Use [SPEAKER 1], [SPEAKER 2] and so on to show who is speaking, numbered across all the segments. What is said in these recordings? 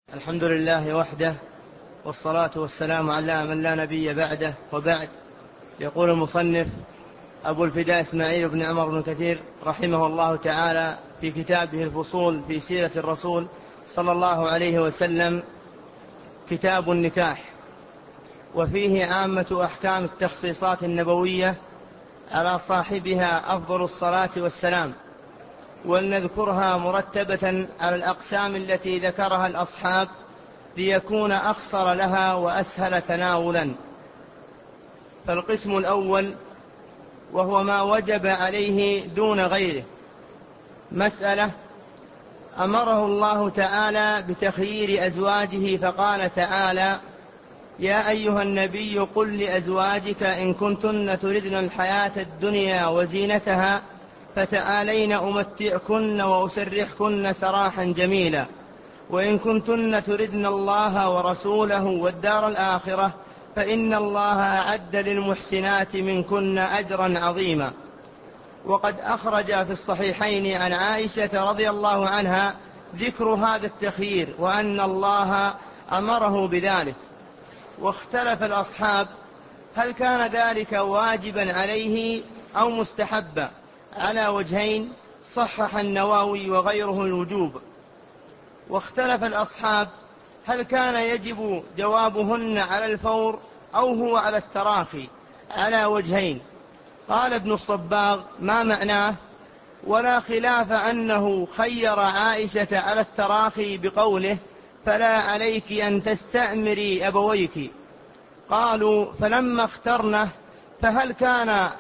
[SPEAKER 1] الحمد لله وحده، والصلاة والسلام على من لا نبي بعده، وبعد. يقول المصنف أبو الفداء إسماعيل بن عمر بن كثير رحمه الله تعالى في كتابه الفصول في سيرة الرسول صلى الله عليه وسلم: كتاب النكاح، وفيه عامة أحكام التخصيصات النبوية على صاحبها أفضل الصلاة والسلام، ولنذكرها مرتبة على الأقسام التي ذكرها الأصحاب ليكون أخصر لها وأسهل تناولا. فالقسم الأول وهو ما وجب عليه دون غيره. مسألة أمره الله تعالى بتخيير أزواجه، فقال تعالى: يا أيها النبي قل لأزواجك إن كنتن تردن الحياة الدنيا وزينتها فتعالين أمتعكن وأسرحكن سراحا جميلا، وإن كنتن تردن الله ورسوله والدار الآخرة فإن الله أعد للمحسنات منكن أجرا عظيما. وقد أخرج في الصحيحين عن عائشة رضي الله عنها ذكر هذا التخيير، وأن الله أمره بذلك. واختلف الأصحاب هل كان ذلك واجبا عليه أو مستحبا، على وجهين صحح النووي وغيره الوجوب. واختلف الأصحاب هل كان يجب جوابهن على الفور أو هو على التراخي، على وجهين. قال ابن الصباغ: ما معناه؟ ولا خلاف أنه خير عائشة على التراخي بقوله: فلا عليك أن تستأمري أبويك. قالوا: فلما اخترنه فهل كان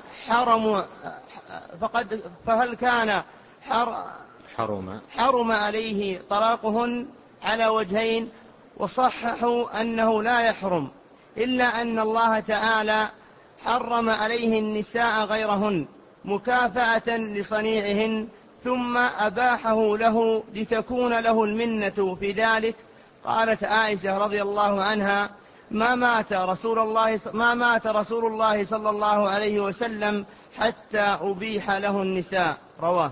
[SPEAKER 1] حرم عليه طلاقهن، على وجهين. وصححوا أنه لا يحرم، إلا أن الله تعالى حرم عليه النساء غيرهن مكافأة لصنيعهن، ثم أباحه له لتكون له المنة في ذلك. قالت عائشة رضي الله عنها: ما مات رسول الله صلى الله عليه وسلم حتى أبيح له النساء. رواه.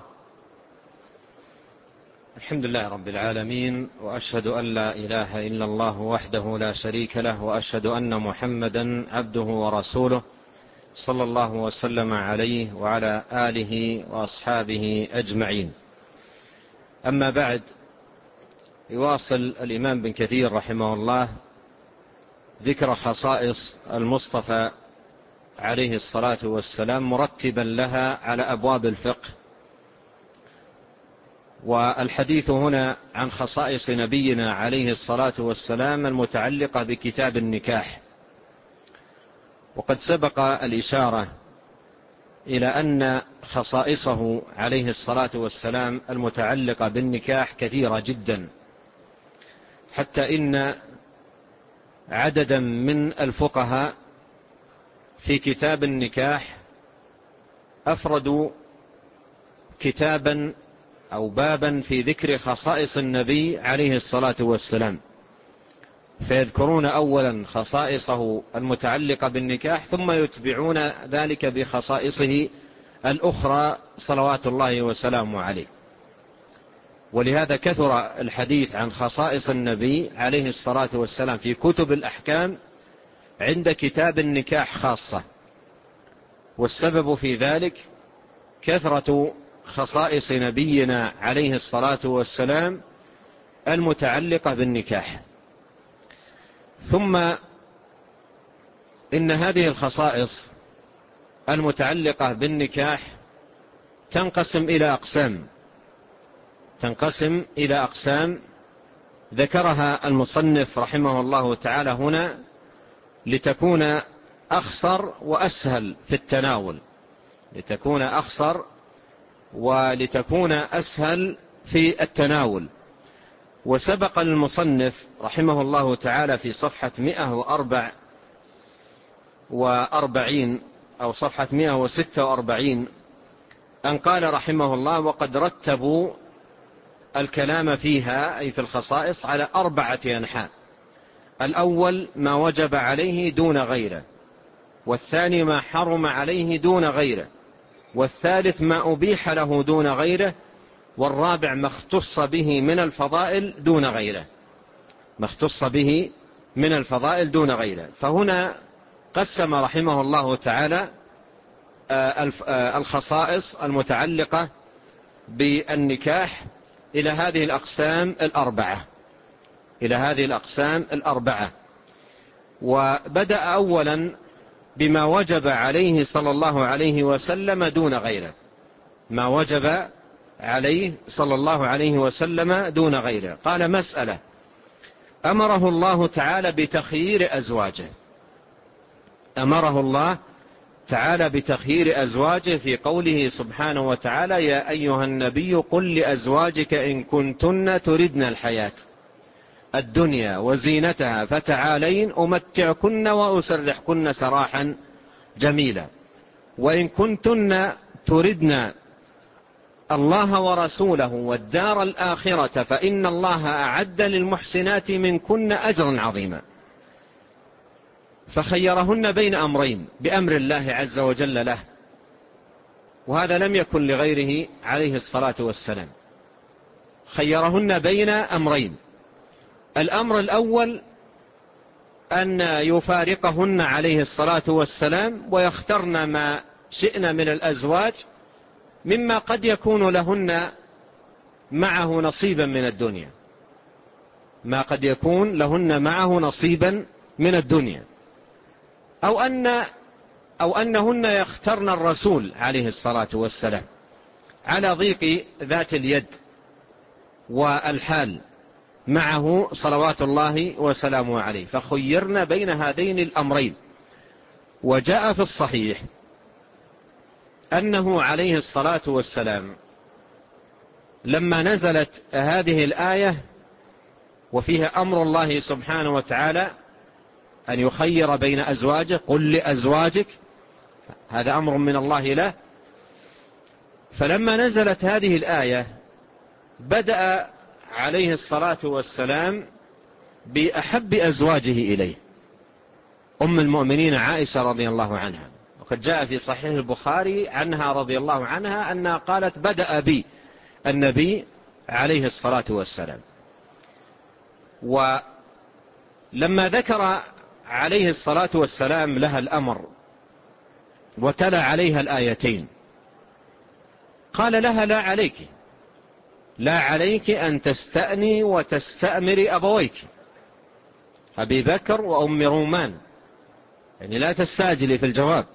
[SPEAKER 2] الحمد لله رب العالمين، وأشهد أن لا إله إلا الله وحده لا شريك له، وأشهد أن محمدا عبده ورسوله صلى الله وسلم عليه وعلى آله وأصحابه أجمعين. أما بعد، يواصل الإمام بن كثير رحمه الله ذكر خصائص المصطفى عليه الصلاة والسلام مرتبا لها على أبواب الفقه. والحديث هنا عن خصائص نبينا عليه الصلاة والسلام المتعلقة بكتاب النكاح. وقد سبق الإشارة إلى أن خصائصه عليه الصلاة والسلام المتعلقة بالنكاح كثيرة جدا، حتى إن عددا من الفقهاء في كتاب النكاح أفردوا كتابا أو بابا في ذكر خصائص النبي عليه الصلاة والسلام، فيذكرون أولا خصائصه المتعلقة بالنكاح، ثم يتبعون ذلك بخصائصه الأخرى صلوات الله وسلامه عليه. ولهذا كثر الحديث عن خصائص النبي عليه الصلاة والسلام في كتب الأحكام عند كتاب النكاح خاصة. والسبب في ذلك كثرة خصائص نبينا عليه الصلاة والسلام المتعلقة بالنكاح. ثم إن هذه الخصائص المتعلقة بالنكاح تنقسم إلى أقسام ذكرها المصنف رحمه الله تعالى هنا لتكون أخصر وأسهل في التناول، ولتكون أسهل في التناول. وسبق المصنف رحمه الله تعالى في صفحة 144 أو صفحة 146 أن قال رحمه الله: وقد رتبوا الكلام فيها، أي في الخصائص، على 4 أنحاء. الأول ما وجب عليه دون غيره، والثاني ما حرم عليه دون غيره، والثالث ما أبيح له دون غيره، والرابع ما اختص به من الفضائل دون غيره. ما اختص به من الفضائل دون غيره. فهنا قسم رحمه الله تعالى الخصائص المتعلقة بالنكاح إلى هذه الأقسام الأربعة. وبدأ أولا بما وجب عليه صلى الله عليه وسلم دون غيره، ما وجب عليه صلى الله عليه وسلم دون غيره. قال: مسألة أمره الله تعالى بتخيير أزواجه، أمره الله تعالى بتخيير أزواجه في قوله سبحانه وتعالى: يا أيها النبي قل لأزواجك إن كنتن تردن الحياة الدنيا وزينتها فتعالين أمتعكن وأسرحكن سراحا جميلا، وإن كنتن تردن الله ورسوله والدار الآخرة فإن الله أعد للمحسنات منكن أجرا عظيما. فخيرهن بين أمرين بأمر الله عز وجل له، وهذا لم يكن لغيره عليه الصلاة والسلام. خيرهن بين أمرين: الأمر الأول أن يفارقهن عليه الصلاة والسلام ويخترن ما شئن من الأزواج مما قد يكون لهن معه نصيبا من الدنيا، ما قد يكون لهن معه نصيبا من الدنيا، أو أنهن يخترن الرسول عليه الصلاة والسلام على ضيق ذات اليد والحال معه صلوات الله وسلامه عليه، فخيرنا بين هذين الأمرين. وجاء في الصحيح أنه عليه الصلاة والسلام لما نزلت هذه الآية وفيها أمر الله سبحانه وتعالى أن يخير بين أزواجه، قل لأزواجك، هذا أمر من الله له. فلما نزلت هذه الآية بدأ عليه الصلاة والسلام بأحب أزواجه إليه، أم المؤمنين عائشة رضي الله عنها. وقد جاء في صحيح البخاري عنها رضي الله عنها أنها قالت: بدأ بي النبي عليه الصلاة والسلام. ولما ذكر عليه الصلاة والسلام لها الأمر وتلا عليها الآيتين قال لها: لا عليك أن تستأني وتستأمري أبويك، أبي بكر وأم رومان، يعني لا تستعجلي في الجواب،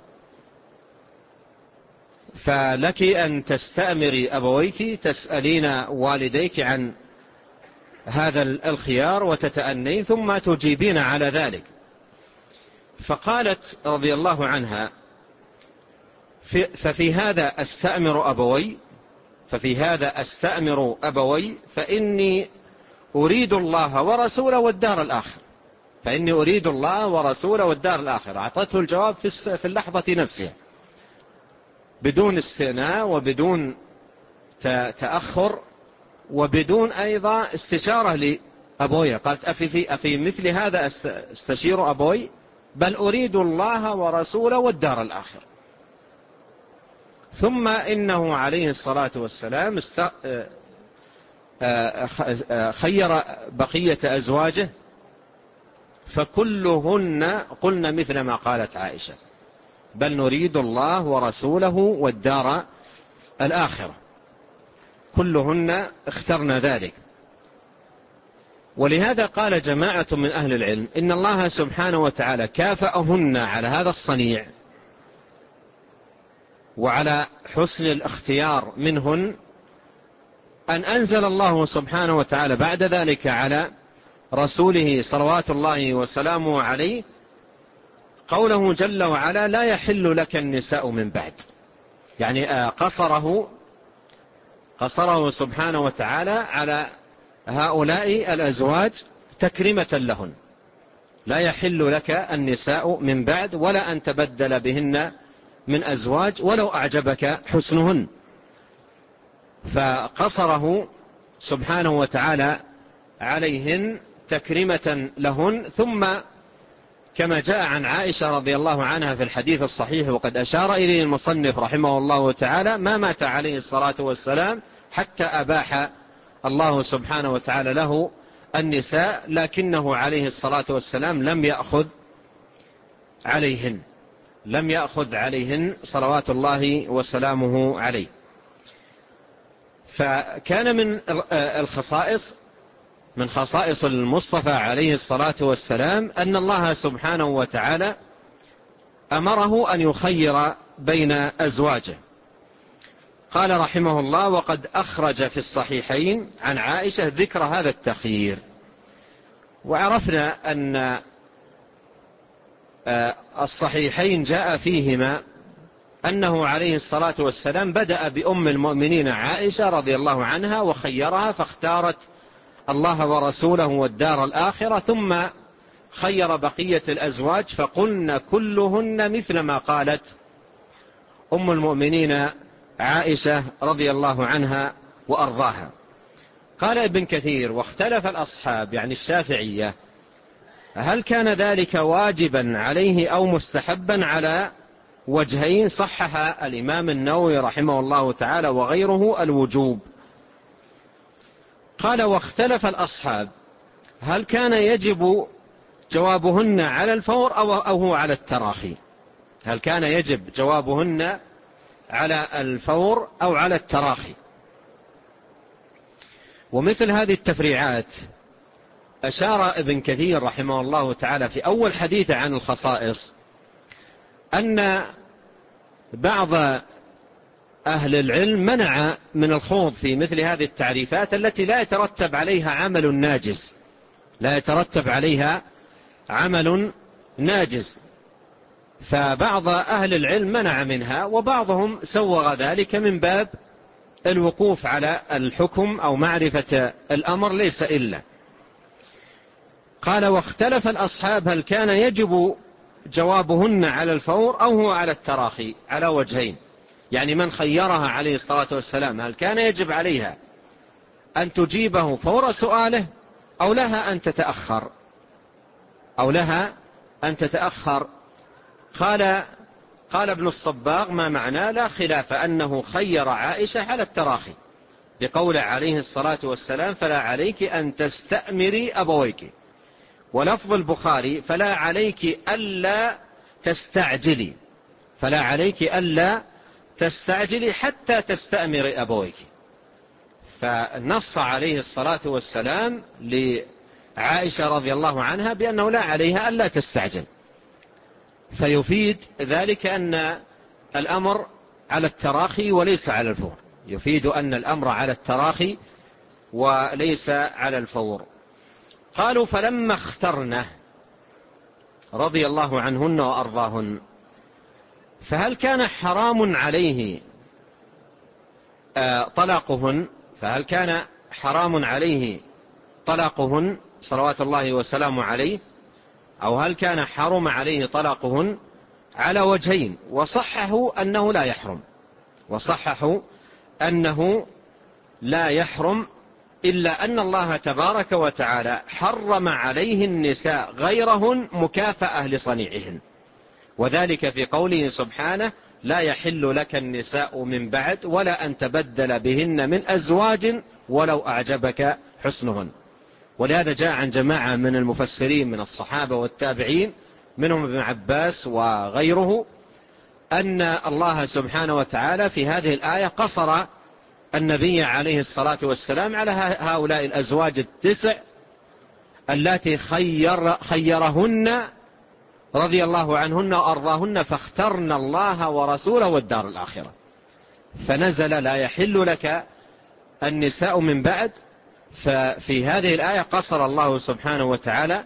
[SPEAKER 2] فلك أن تستأمري أبويك، تسألين والديك عن هذا الخيار وتتأنين ثم تجيبين على ذلك. فقالت رضي الله عنها: ففي هذا أستأمر أبوي فإني أريد الله ورسوله والدار الآخرة. أعطته الجواب في اللحظة نفسها بدون استئناء وبدون تأخر وبدون أيضا استشارة لأبوي. قالت: أفي مثل هذا استشير أبوي؟ بل أريد الله ورسوله والدار الآخرة. ثم إنه عليه الصلاة والسلام خير بقية أزواجه فكلهن قلن مثل ما قالت عائشة: بل نريد الله ورسوله والدار الآخرة. كلهن اخترن ذلك. ولهذا قال جماعة من أهل العلم إن الله سبحانه وتعالى كافأهن على هذا الصنيع وعلى حسن الاختيار منهن أن أنزل الله سبحانه وتعالى بعد ذلك على رسوله صلوات الله وسلامه عليه قوله جل وعلا: لا يحل لك النساء من بعد. يعني قصره سبحانه وتعالى على هؤلاء الأزواج تكريمة لهن. لا يحل لك النساء من بعد ولا أن تبدل بهن من أزواج ولو أعجبك حسنهن. فقصره سبحانه وتعالى عليهن تكريمة لهن. ثم كما جاء عن عائشة رضي الله عنها في الحديث الصحيح وقد أشار إليه المصنف رحمه الله تعالى: ما مات عليه الصلاة والسلام حتى أباح الله سبحانه وتعالى له النساء، لكنه عليه الصلاة والسلام لم يأخذ عليهن صلوات الله وسلامه عليه. فكان من خصائص المصطفى عليه الصلاة والسلام أن الله سبحانه وتعالى أمره أن يخير بين أزواجه. قال رحمه الله: وقد أخرج في الصحيحين عن عائشة ذكر هذا التخيير. وعرفنا أن الصحيحين جاء فيهما أنه عليه الصلاة والسلام بدأ بأم المؤمنين عائشة رضي الله عنها وخيرها، فاختارت الله ورسوله والدار الآخرة، ثم خير بقية الأزواج فقلن كلهن مثل ما قالت أم المؤمنين عائشة رضي الله عنها وأرضاها. قال ابن كثير: واختلف الأصحاب يعني الشافعية هل كان ذلك واجبا عليه أو مستحبا على وجهين. صحح الإمام النووي رحمه الله تعالى وغيره الوجوب. قال: واختلف الأصحاب هل كان يجب جوابهن على الفور أو هو على التراخي. هل كان يجب جوابهن على الفور أو على التراخي. ومثل هذه التفريعات أشار ابن كثير رحمه الله تعالى في أول حديث عن الخصائص أن بعض أهل العلم منع من الخوض في مثل هذه التعريفات التي لا يترتب عليها عمل ناجز، فبعض أهل العلم منع منها، وبعضهم سوغ ذلك من باب الوقوف على الحكم أو معرفة الأمر ليس إلا. قال: واختلف الأصحاب هل كان يجب جوابهن على الفور أو هو على التراخي، على وجهين. يعني من خيرها عليه الصلاة والسلام هل كان يجب عليها أن تجيبه فور سؤاله أو لها أن تتأخر. قال ابن الصباغ: ما معناه لا خلاف أنه خير عائشة على التراخي بقول عليه الصلاة والسلام: فلا عليك أن تستأمري أبويك. ولفظ البخاري: فلا عليك ألا تستعجلي حتى تستأمري أبويك. فنص عليه الصلاة والسلام لعائشة رضي الله عنها بأنه لا عليها ألا تستعجل، فيفيد ذلك أن الأمر على التراخي وليس على الفور. يفيد أن الأمر على التراخي وليس على الفور. قالوا: فلما اخترنه رضي الله عنهن وأرضاهن فهل كان حرام عليه طلاقهن صلوات الله وسلامه عليه، أو هل كان حرم عليه طلاقهن؟ على وجهين، وصححوا أنه لا يحرم، إلا أن الله تبارك وتعالى حرم عليه النساء غيرهن مكافأة لصنيعهن، وذلك في قوله سبحانه: لا يحل لك النساء من بعد ولا أن تبدل بهن من أزواج ولو أعجبك حسنهن. ولهذا جاء عن جماعة من المفسرين من الصحابة والتابعين منهم ابن عباس وغيره أن الله سبحانه وتعالى في هذه الآية قصر النبي عليه الصلاة والسلام على هؤلاء الأزواج التسع التي خيرهن رضي الله عنهن وأرضاهن فاخترن الله ورسوله والدار الآخرة، فنزل: لا يحل لك النساء من بعد. ففي هذه الآية قصر الله سبحانه وتعالى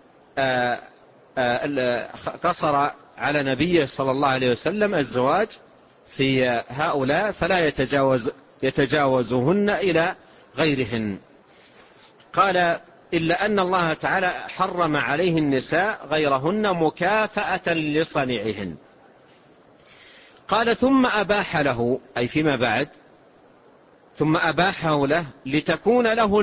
[SPEAKER 2] قصر على نبيه صلى الله عليه وسلم الزواج في هؤلاء، فلا يتجاوزهن إلى غيرهن. قال: إلا أن الله تعالى حرم عليه النساء غيرهن مكافأة لصنيعهن. قال: ثم أباح له، أي فيما بعد، ثم أباحه له لتكون له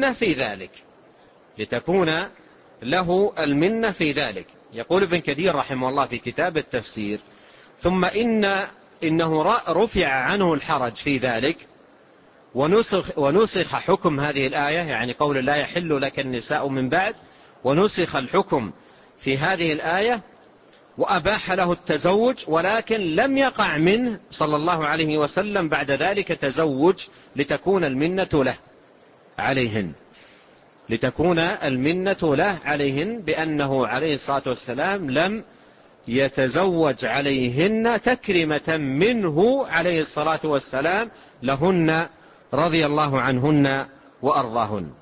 [SPEAKER 2] المنة في ذلك. يقول ابن كثير رحمه الله في كتاب التفسير: ثم إنه رفع عنه الحرج في ذلك ونسخ حكم هذه الآية، يعني قول لا يحل لك النساء من بعد، ونسخ الحكم في هذه الآية وأباح له التزوج، ولكن لم يقع منه صلى الله عليه وسلم بعد ذلك تزوج لتكون المنة له عليهن، لتكون المنة له عليهن بأنه عليه الصلاة والسلام لم يتزوج عليهن تكرمة منه عليه الصلاة والسلام لهن رضي الله عنهن وأرضاهن.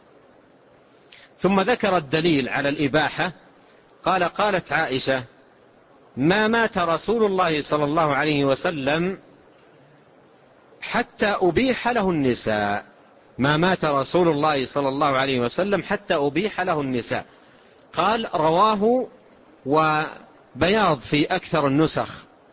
[SPEAKER 2] ثم ذكر الدليل على الإباحة، قالت عائشة: ما مات رسول الله صلى الله عليه وسلم حتى أبيح له النساء. ما مات رسول الله صلى الله عليه وسلم حتى أبيح له النساء. قال: رواه وبياض في أكثر النسخ،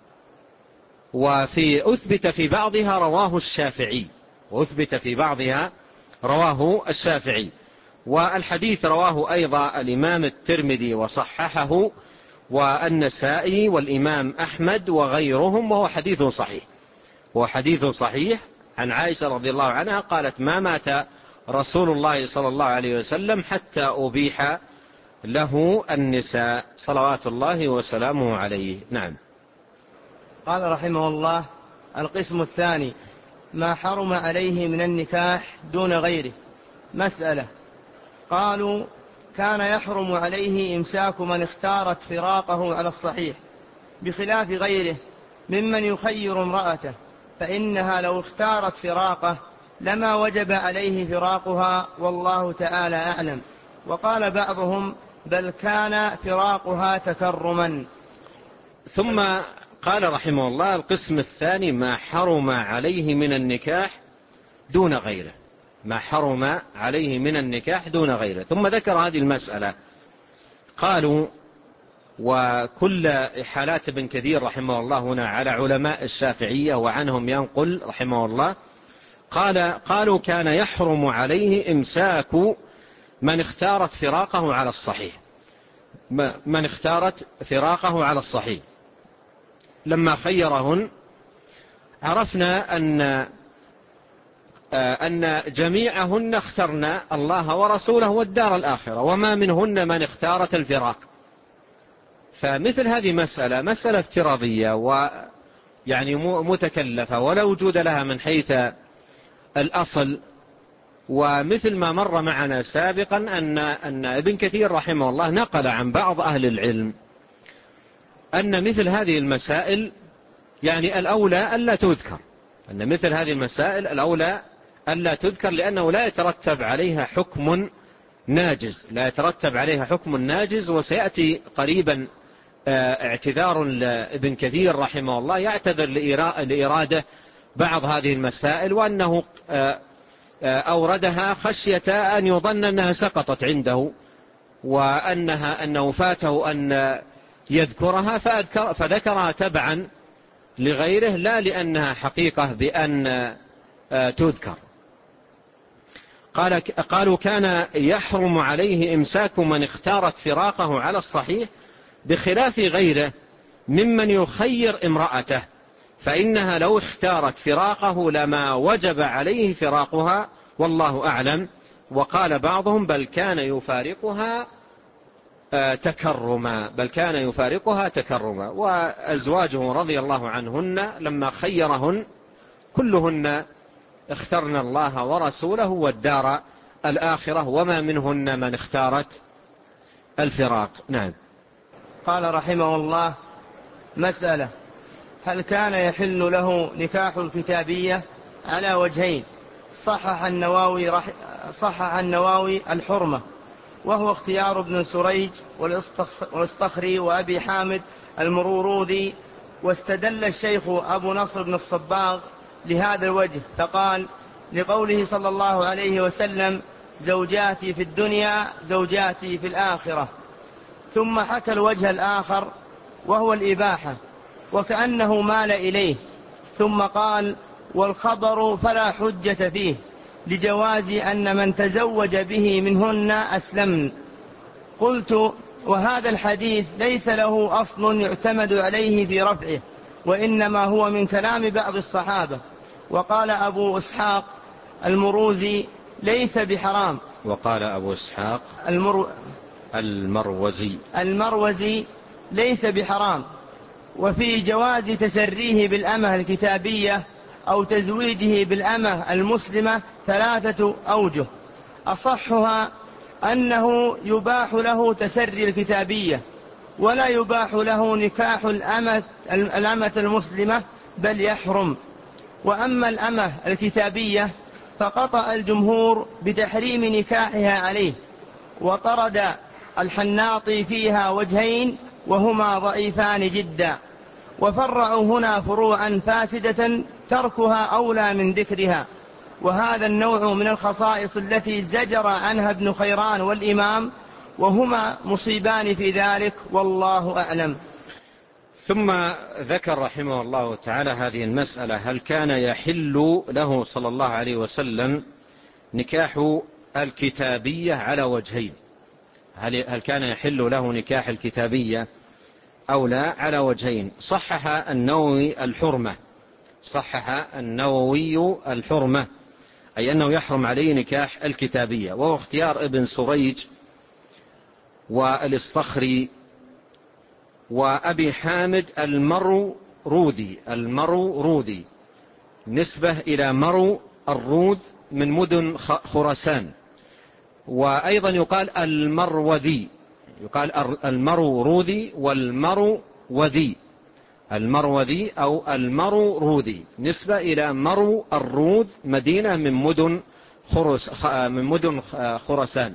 [SPEAKER 2] وفي أثبت في بعضها رواه الشافعي، وأثبت في بعضها رواه الشافعي، والحديث رواه أيضا الإمام الترمذي وصححه والنسائي والإمام أحمد وغيرهم، وهو حديث صحيح، وحديث صحيح عن عائشة رضي الله عنها قالت: ما مات رسول الله صلى الله عليه وسلم حتى أبيح له النساء صلوات الله وسلامه عليه. نعم.
[SPEAKER 1] قال رحمه الله: القسم الثاني ما حرم عليه من النكاح دون غيره. مسألة. قالوا: كان يحرم عليه إمساك من اختارت فراقه على الصحيح، بخلاف غيره ممن يخير امرأته، فإنها لو اختارت فراقه لما وجب عليه فراقها، والله تعالى أعلم. وقال بعضهم: بل كان فراقها تكرما.
[SPEAKER 2] ثم قال رحمه الله: القسم الثاني ما حرم عليه من النكاح دون غيره. ما حرم عليه من النكاح دون غيره. ثم ذكر هذه المسألة. قالوا: وكل حالات ابن كثير رحمه الله هنا على علماء الشافعية وعنهم ينقل رحمه الله، قالوا: كان يحرم عليه إمساك من اختارت فراقه على الصحيح. من اختارت فراقه على الصحيح لما خيرهن عرفنا أن جميعهن اخترن الله ورسوله والدار الآخرة، وما منهن من اختارت الفراق. فمثل هذه مسألة افتراضية ويعني متكلفة ولا وجود لها من حيث الأصل. ومثل ما مر معنا سابقا أن ابن كثير رحمه الله نقل عن بعض أهل العلم أن مثل هذه المسائل يعني الأولى ألا تذكر، أن مثل هذه المسائل الأولى ألا تذكر، لأنه لا يترتب عليها حكم ناجز، لا يترتب عليها حكم ناجز. وسيأتي قريبا اعتذار لابن كثير رحمه الله يعتذر لإرادة بعض هذه المسائل، وأنه أوردها خشية أن يظن أنها سقطت عنده، وأنه فاته أن يذكرها فذكرها تبعا لغيره، لا لأنها حقيقة بأن تذكر. قالوا: كان يحرم عليه إمساك من اختارت فراقه على الصحيح، بخلاف غيره ممن يخير امرأته، فإنها لو اختارت فراقه لما وجب عليه فراقها، والله أعلم. وقال بعضهم: بل كان يفارقها تكرما، بل كان يفارقها تكرما. وأزواجه رضي الله عنهن لما خيرهن كلهن اخترن الله ورسوله والدار الآخرة، وما منهن من اختارت الفراق. نعم.
[SPEAKER 1] قال رحمه الله: مسألة. هل كان يحل له نكاح الكتابية؟ على وجهين. صحح النووي الحرمة، وهو اختيار ابن سريج والاصطخري وأبي حامد المروروذي. واستدل الشيخ أبو نصر بن الصباغ لهذا الوجه، فقال: لقوله صلى الله عليه وسلم: زوجاتي في الدنيا زوجاتي في الآخرة. ثم حكى الوجه الآخر وهو الإباحة، وكأنه مال إليه، ثم قال: والخبر فلا حجة فيه، لجواز أن من تزوج به منهن أسلمن. قلت: وهذا الحديث ليس له أصل يعتمد عليه في رفعه، وإنما هو من كلام بعض الصحابة. وقال أبو إسحاق: المروزي ليس بحرام.
[SPEAKER 2] وقال أبو إسحاق المروزي
[SPEAKER 1] ليس بحرام. وفي جواز تسريه بالأمة الكتابية أو تزويجه بالأمة المسلمة 3 أوجه، أصحها أنه يباح له تسري الكتابية ولا يباح له نكاح الأمة المسلمة بل يحرم. وأما الأمة الكتابية فقطع الجمهور بتحريم نكاحها عليه، وطرد الحناطي فيها وجهين وهما ضعيفان جدا، وفرعوا هنا فروعا فاسدة تركها أولى من ذكرها. وهذا النوع من الخصائص التي زجر عنها ابن خيران والإمام، وهما مصيبان في ذلك، والله أعلم.
[SPEAKER 2] ثم ذكر رحمه الله تعالى هذه المسألة: هل كان يحل له صلى الله عليه وسلم نكاح الكتابية على وجهين؟ هل كان يحل له نكاح الكتابية أو لا؟ على وجهين. صحح النووي الحرمة، أي أنه يحرم عليه نكاح الكتابية، وهو اختيار ابن سريج والاسطخري وأبي حامد المروذي، نسبة إلى مرو الروذ من مدن خراسان. وأيضا يقال المروذي، يقال المروذي والمروذي، المروذي أو المروذي نسبة إلى مرو الروذ، مدينة من مدن خراسان.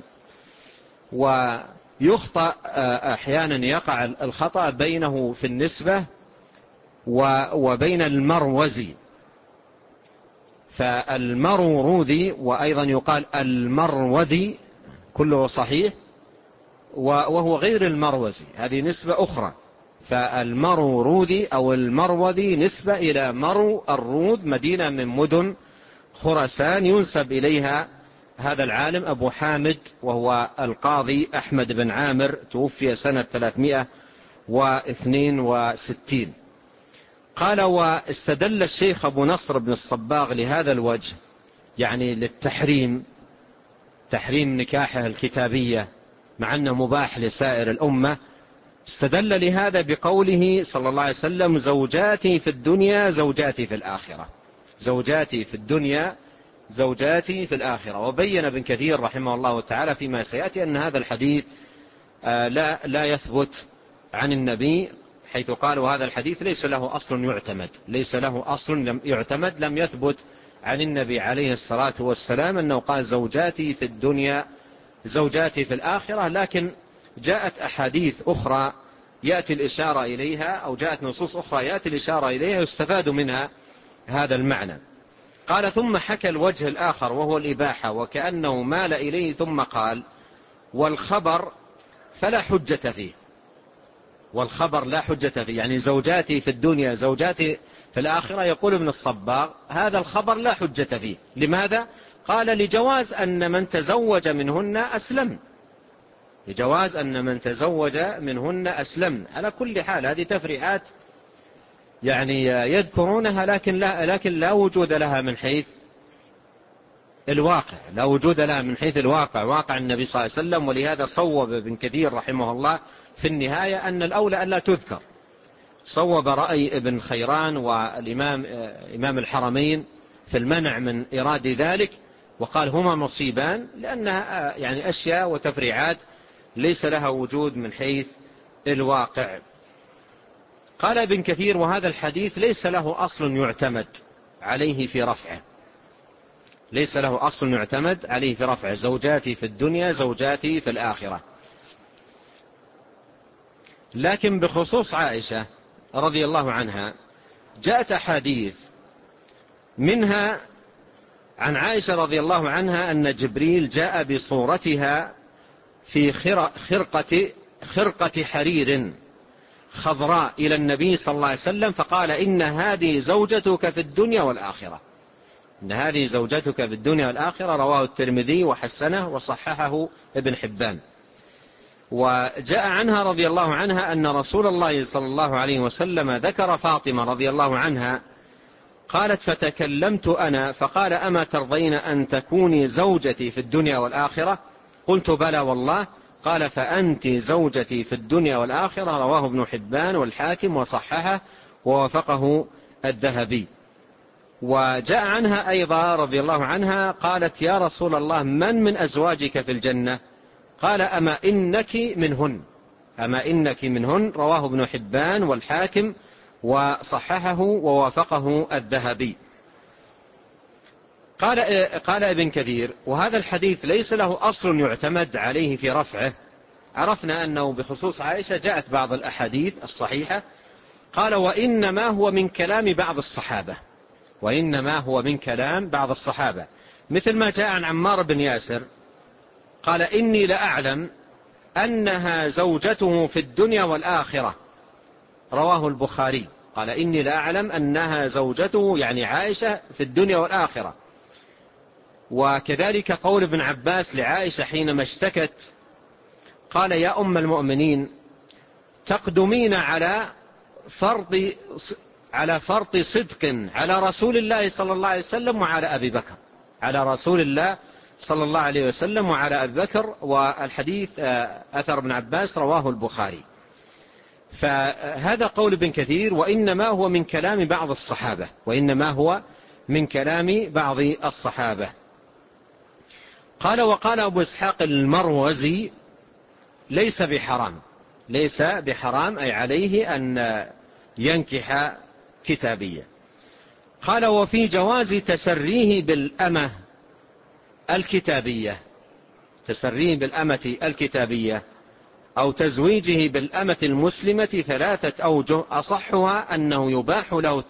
[SPEAKER 2] ويخطأ أحيانا، يقع الخطأ بينه في النسبة وبين المروزي، فالمروذي وأيضا يقال المروذي كله صحيح، وهو غير المروزي، هذه نسبة أخرى. فالمروذي أو المروذي نسبة إلى مرو الروذ، مدينة من مدن خراسان، ينسب إليها هذا العالم أبو حامد، وهو القاضي أحمد بن عامر، توفي سنة 362. قال: واستدل الشيخ أبو نصر بن الصباغ لهذا الوجه، يعني للتحريم، تحريم نكاحه الكتابية مع أنه مباح لسائر الأمة، استدل لهذا بقوله صلى الله عليه وسلم: زوجاتي في الدنيا زوجاتي في الآخرة، زوجاتي في الدنيا زوجاتي في الآخرة. وبين ابن كثير رحمه الله تعالى فيما سيأتي أن هذا الحديث لا يثبت عن النبي، حيث قال: وهذا الحديث ليس له أصل يعتمد، لم يثبت عن النبي عليه الصلاة والسلام أنه قال زوجاتي في الدنيا زوجاتي في الآخرة. لكن جاءت أحاديث أخرى يأتي الإشارة إليها، أو جاءت نصوص أخرى يأتي الإشارة إليها يستفاد منها هذا المعنى. قال: ثم حكى الوجه الآخر وهو الإباحة، وكأنه مال إليه ثم قال: والخبر فلا حجة فيه. والخبر لا حجة فيه، يعني زوجاتي في الدنيا زوجاتي في الآخرة. يقول ابن الصباغ: هذا الخبر لا حجة فيه. لماذا؟ قال: لجواز أن من تزوج منهن أسلم، لجواز أن من تزوج منهن أسلم. على كل حال هذه تفريعات يعني يذكرونها، لكن لا وجود لها من حيث الواقع، لا وجود لها من حيث الواقع، واقع النبي صلى الله عليه وسلم. ولهذا صوب ابن كثير رحمه الله في النهاية أن الأولى أن لا تذكر. صوب رأي ابن خيران والإمام إمام الحرمين في المنع من إراد ذلك، وقال: هما مصيبان، لأنها يعني أشياء وتفريعات ليس لها وجود من حيث الواقع. قال ابن كثير: وهذا الحديث ليس له أصل يعتمد عليه في رفعه، ليس له أصل يعتمد عليه في رفعه، زوجاتي في الدنيا زوجاتي في الآخرة. لكن بخصوص عائشة رضي الله عنها جاءت أحاديث، منها عن عائشة رضي الله عنها أن جبريل جاء بصورتها في خرقة حرير خضراء إلى النبي صلى الله عليه وسلم، فقال: إن هذه زوجتك في الدنيا والآخرة، إن هذه زوجتك في الدنيا والآخرة. رواه الترمذي وحسنه وصححه ابن حبان. وجاء عنها رضي الله عنها أن رسول الله صلى الله عليه وسلم ذكر فاطمة رضي الله عنها قالت فتكلمت أنا فقال أما ترضين أن تكوني زوجتي في الدنيا والآخرة؟ قلت بلى والله. قال فأنت زوجتي في الدنيا والآخرة. رواه ابن حبان والحاكم وصححه ووافقه الذهبي. وجاء عنها أيضا رضي الله عنها قالت يا رسول الله من أزواجك في الجنة؟ قال أما إنك منهن، أما إنك منهن. رواه ابن حبان والحاكم وصححه ووافقه الذهبي. قال ابن كثير وهذا الحديث ليس له أصل يعتمد عليه في رفعه. عرفنا أنه بخصوص عائشة جاءت بعض الأحاديث الصحيحة. قال وإنما هو من كلام بعض الصحابة، وإنما هو من كلام بعض الصحابة، مثل ما جاء عن عمار بن ياسر قال إني لأعلم أنها زوجته في الدنيا والآخرة. رواه البخاري. قال إني لأعلم أنها زوجته يعني عائشة في الدنيا والآخرة. وكذلك قول ابن عباس لعائشة حينما اشتكت قال يا أم المؤمنين تقدمين على فرط صدق على رسول الله صلى الله عليه وسلم وعلى أبي بكر، على رسول الله صلى الله عليه وسلم وعلى أبي بكر. والحديث أثر ابن عباس رواه البخاري. فهذا قول ابن كثير وإنما هو من كلام بعض الصحابة، وإنما هو من كلام بعض الصحابة. قال وقال أبو إسحاق المروزي ليس بحرام، ليس بحرام أي عليه أن ينكح كتابية. قال وفي جواز تسريه بالأمة الكتابية، تسريه بالأمة الكتابية أو تزويجه بالأمة المسلمة 3 أوجه، أصحها أنه يباح له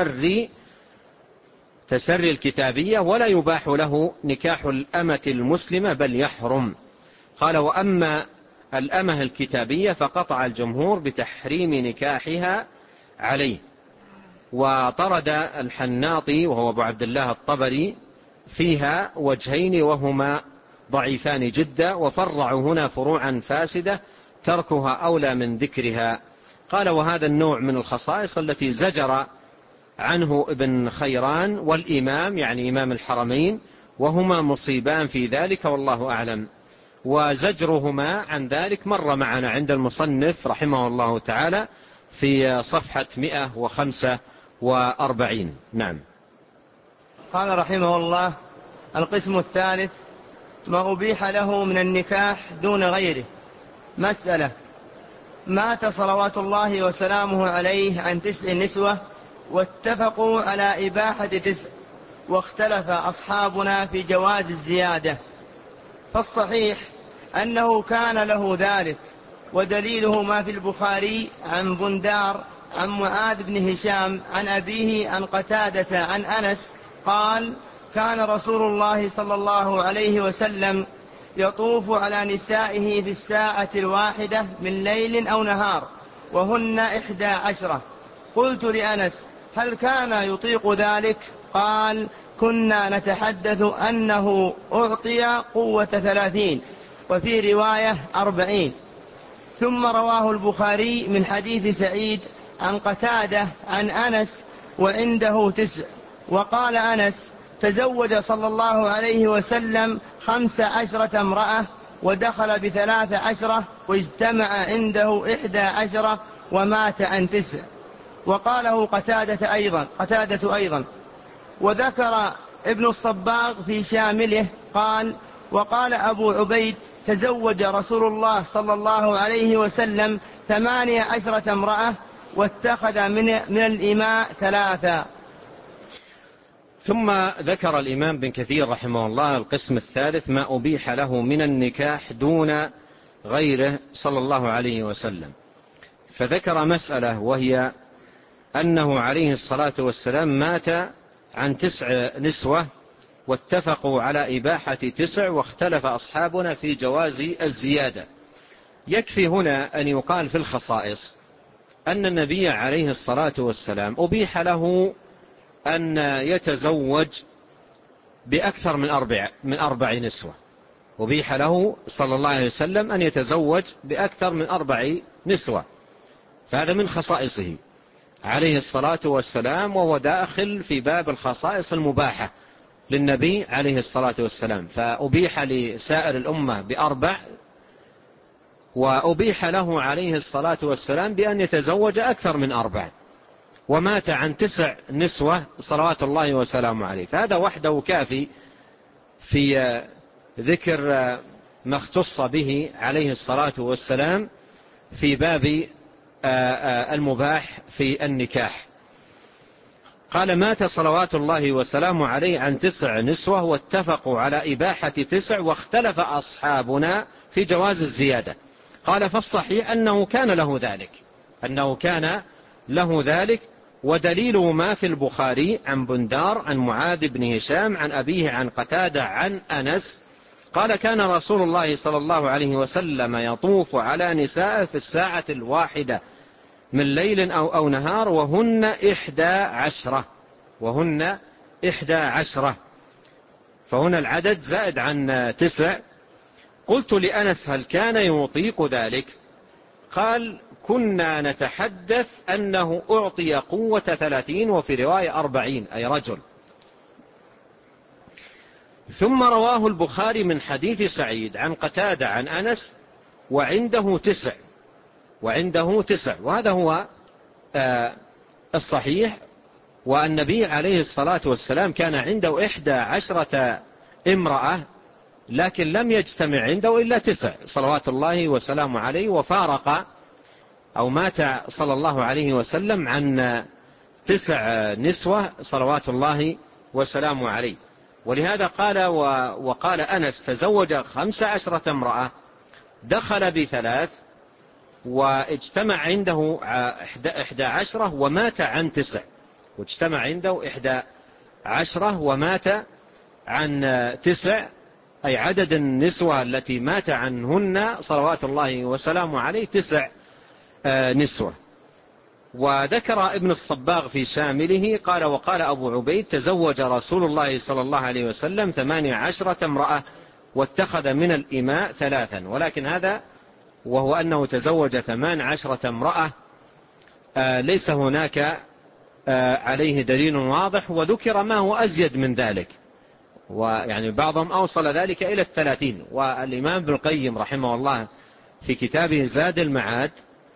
[SPEAKER 2] تسري الكتابية ولا يباح له نكاح الأمة المسلمة بل يحرم. قال وأما الأمة الكتابية فقطع الجمهور بتحريم نكاحها عليه. وطرد الحناطي وهو أبو عبد الله الطبري فيها وجهين وهما ضعيفان جدا، وفرعوا هنا فروعا فاسدة تركها أولى من ذكرها. قال وهذا النوع من الخصائص التي زجر عنه ابن خيران والإمام يعني إمام الحرمين، وهما مصيبان في ذلك والله أعلم. وزجرهما عن ذلك مر معنا عند المصنف رحمه الله تعالى في صفحة 145. نعم.
[SPEAKER 1] قال رحمه الله القسم الثالث ما أبيح له من النكاح دون غيره. مسألة: مات صلوات الله وسلامه عليه عن 9 نسوة واتفقوا على إباحة 9، واختلف أصحابنا في جواز الزيادة. فالصحيح أنه كان له ذلك، ودليله ما في البخاري عن بندار عن معاذ بن هشام عن أبيه عن قتادة عن أنس قال: كان رسول الله صلى الله عليه وسلم يطوف على نسائه في الساعة الواحدة من ليل أو نهار وهن 11. قلت لأنس: هل كان يطيق ذلك؟ قال: كنا نتحدث أنه أعطي قوة 30، وفي رواية 40. ثم رواه البخاري من حديث سعيد عن قتادة عن أنس وعنده 9. وقال أنس: تزوج صلى الله عليه وسلم 15 امرأة ودخل ب13 واجتمع عنده 11 ومات عن 9. وقاله قتادة أيضا. وذكر ابن الصباغ في شامله قال: وقال أبو عبيد: تزوج رسول الله صلى الله عليه وسلم 18 امرأة واتخذ من الإماء 3.
[SPEAKER 2] ثم ذكر الإمام بن كثير رحمه الله القسم الثالث ما أبيح له من النكاح دون غيره صلى الله عليه وسلم. فذكر مسألة وهي أنه عليه الصلاة والسلام مات عن 9 نسوة واتفقوا على إباحة 9، واختلف أصحابنا في جواز الزيادة. يكفي هنا أن يقال في الخصائص أن النبي عليه الصلاة والسلام أبيح له أن يتزوج بأكثر من 4 نسوة. أبيح له صلى الله عليه وسلم أن يتزوج بأكثر من 4 نسوة، فهذا من خصائصه. عليه الصلاة والسلام، وهو داخل في باب الخصائص المباحة للنبي عليه الصلاة والسلام. فأبيح لسائر الأمة بأربع، وأبيح له عليه الصلاة والسلام بأن يتزوج أكثر من أربع، ومات عن 9 نسوة صلوات الله وسلامه عليه. فهذا وحده كافي في ذكر ما اختص به عليه الصلاة والسلام في باب المباح في النكاح. قال: مات صلوات الله وسلامه عليه عن 9 نسوة، واتفقوا على إباحة 9، واختلف أصحابنا في جواز الزيادة. قال: فالصحيح أنه كان له ذلك، ودليله ما في البخاري عن بندار عن معاذ بن هشام عن أبيه عن قتادة عن أنس قال: كان رسول الله صلى الله عليه وسلم يطوف على نساء في الساعة الواحدة من ليل أو نهار، وهن 11. فهنا العدد زائد عن 9. قلت لأنس: هل كان يطيق ذلك؟ قال: كنا نتحدث أنه أعطي قوة 30، وفي رواية 40، أي رجل. ثم رواه البخاري من حديث سعيد عن قتادة عن أنس وعنده 9، وهذا هو الصحيح. والنبي عليه الصلاة والسلام كان عنده 11 امرأة، لكن لم يجتمع عنده إلا 9 صلوات الله وسلامه عليه، وفارق أو مات صلى الله عليه وسلم عن 9 نسوة صلوات الله وسلامه عليه. ولهذا وقال أنس: تزوج 15 امرأة، دخل ب3، واجتمع عنده 11 ومات عن 9، واجتمع عنده 11 ومات عن 9، أي عدد النسوة التي مات عنهن صلوات الله وسلامه عليه 9 نسوة. وذكر ابن الصباغ في شامله قال: وقال أبو عبيد: تزوج رسول الله صلى الله عليه وسلم 18 امرأة، واتخذ من الإماء 3. ولكن هذا وهو أنه تزوج 18 امرأة ليس هناك عليه دليل واضح، وذكر ما هو أزيد من ذلك، ويعني بعضهم أوصل ذلك إلى 30. والإمام ابن القيم رحمه الله في كتابه زاد المعاد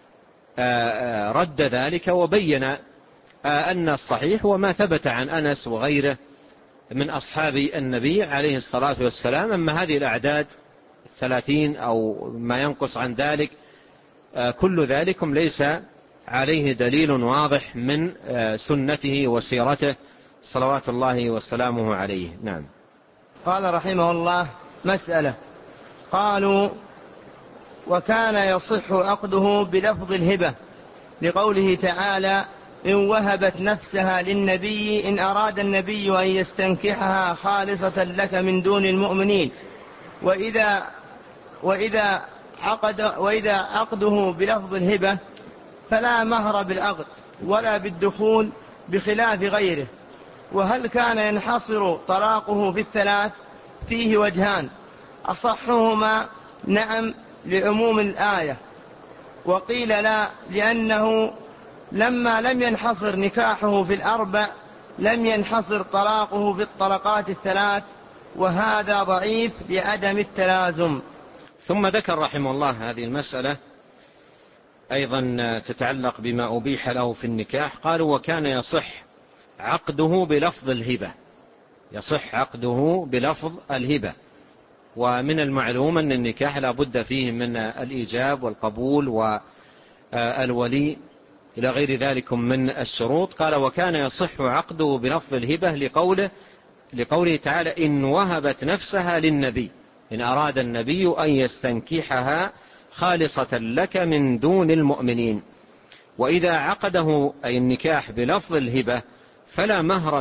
[SPEAKER 2] رد ذلك، وبين أن الصحيح وما ثبت عن أنس وغيره من أصحاب النبي عليه الصلاة والسلام. أما هذه الأعداد 30 أو ما ينقص عن ذلك، كل ذلكم ليس عليه دليل واضح من سنته وسيرته صلوات الله وسلامه عليه. نعم.
[SPEAKER 1] قال رحمه الله: مسألة. قالوا: وكان يصح عقده بلفظ الهبة، لقوله تعالى: إن وهبت نفسها للنبي إن أراد النبي أن يستنكحها خالصة لك من دون المؤمنين. وإذا عقده بلفظ الهبة فلا مهر بالعقد ولا بالدخول بخلاف غيره. وهل كان ينحصر طلاقه في 3؟ فيه وجهان: أصحهما نعم لعموم الآية، وقيل لا، لأنه لما لم ينحصر نكاحه في 4 لم ينحصر طلاقه في الطلقات 3، وهذا ضعيف لعدم التلازم.
[SPEAKER 2] ثم ذكر رحمه الله هذه المسألة أيضا تتعلق بما أبيح له في النكاح. قالوا: وكان يصح عقده بلفظ الهبة. ومن المعلوم أن النكاح لا بد فيه من الإيجاب والقبول والولي إلى غير ذلك من الشروط. قال: وكان يصح عقده بلفظ الهبة لقوله تعالى: إن وهبت نفسها للنبي إن أراد النبي أن يستنكحها خالصة لك من دون المؤمنين. وإذا عقده أي النكاح بلفظ الهبة فلا مهر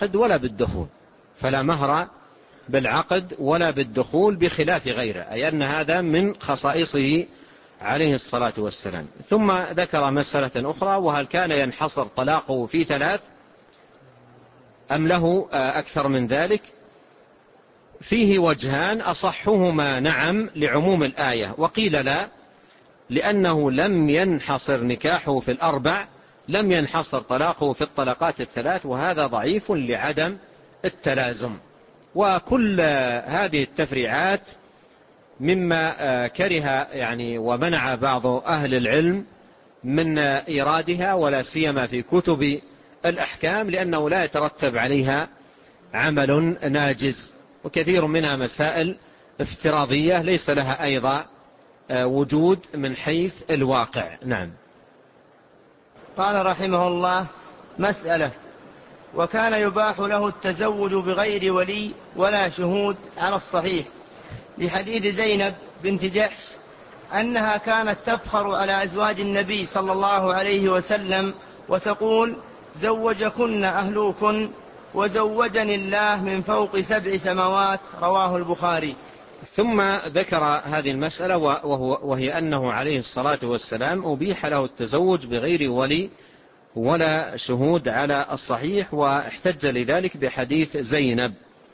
[SPEAKER 2] بالعقد ولا بالدخول بخلاف غيره، أي أن هذا من خصائصه عليه الصلاة والسلام. ثم ذكر مسألة أخرى: وهل كان ينحصر طلاقه في 3 أم له أكثر من ذلك؟ فيه وجهان: أصحهما نعم لعموم الآية، وقيل لا، لأنه لم ينحصر نكاحه في 4 لم ينحصر طلاقه في الطلقات الثلاث، وهذا ضعيف لعدم التلازم. وكل هذه التفريعات مما كره يعني ومنع بعض أهل العلم من إيرادها، ولا سيما في كتب الأحكام، لأنه لا يترتب عليها عمل ناجز، وكثير منها مسائل افتراضية ليس لها أيضا وجود من حيث الواقع. نعم.
[SPEAKER 1] قال رحمه الله: مسألة: وكان يباح له التزوج بغير ولي ولا شهود على الصحيح، لحديث زينب بنت جحش أنها كانت تفخر على أزواج النبي صلى الله عليه وسلم وتقول: زوجكن أهلوكن وزوجني الله من فوق 7 سماوات. رواه البخاري.
[SPEAKER 2] ثم ذكر هذه المسألة وهي أنه عليه الصلاة والسلام أبيح له التزوج بغير ولي ولا شهود على الصحيح، واحتج لذلك بحديث زينب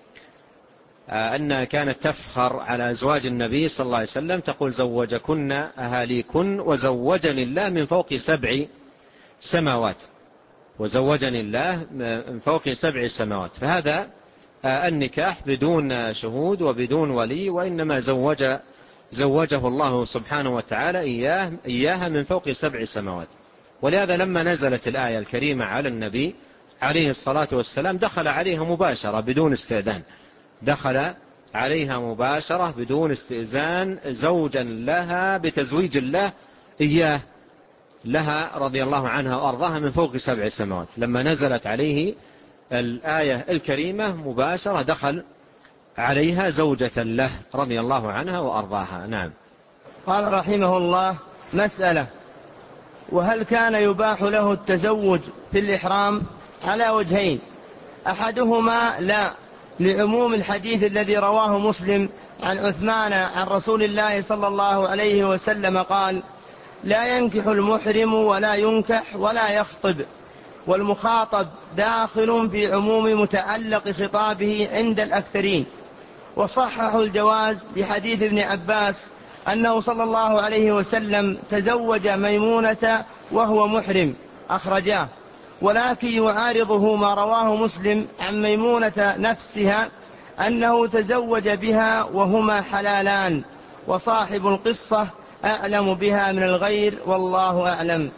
[SPEAKER 2] أنها كانت تفخر على أزواج النبي صلى الله عليه وسلم تقول: زوجكن أهاليكن وزوجني الله من فوق 7 سماوات، وزوجني الله من فوق 7 سماوات. فهذا النكاح بدون شهود وبدون ولي، وإنما زوجه الله سبحانه وتعالى إياها من فوق 7 سماوات. ولهذا لما نزلت الآية الكريمة على النبي عليه الصلاة والسلام دخل عليها مباشرة بدون استئذان، دخل عليها مباشرة بدون استئذان زوجا لها بتزويج الله إياه لها رضي الله عنها وأرضاها من فوق 7 سماوات. لما نزلت عليه الآية الكريمة مباشرة دخل عليها زوجة له رضي الله عنها وأرضاها. نعم.
[SPEAKER 1] قال رحمه الله: مسألة: وهل كان يباح له التزوج في الإحرام؟ على وجهين: أحدهما لا، لعموم الحديث الذي رواه مسلم عن عثمان عن رسول الله صلى الله عليه وسلم قال: لا ينكح المحرم ولا ينكح ولا يخطب. والمخاطب داخل في عموم متعلق خطابه عند الأكثرين. وصححوا الجواز بحديث ابن عباس أنه صلى الله عليه وسلم تزوج ميمونة وهو محرم، أخرجاه. ولكن يعارضه ما رواه مسلم عن ميمونة نفسها أنه تزوج بها وهما حلالان، وصاحب القصة أعلم بها من الغير، والله أعلم.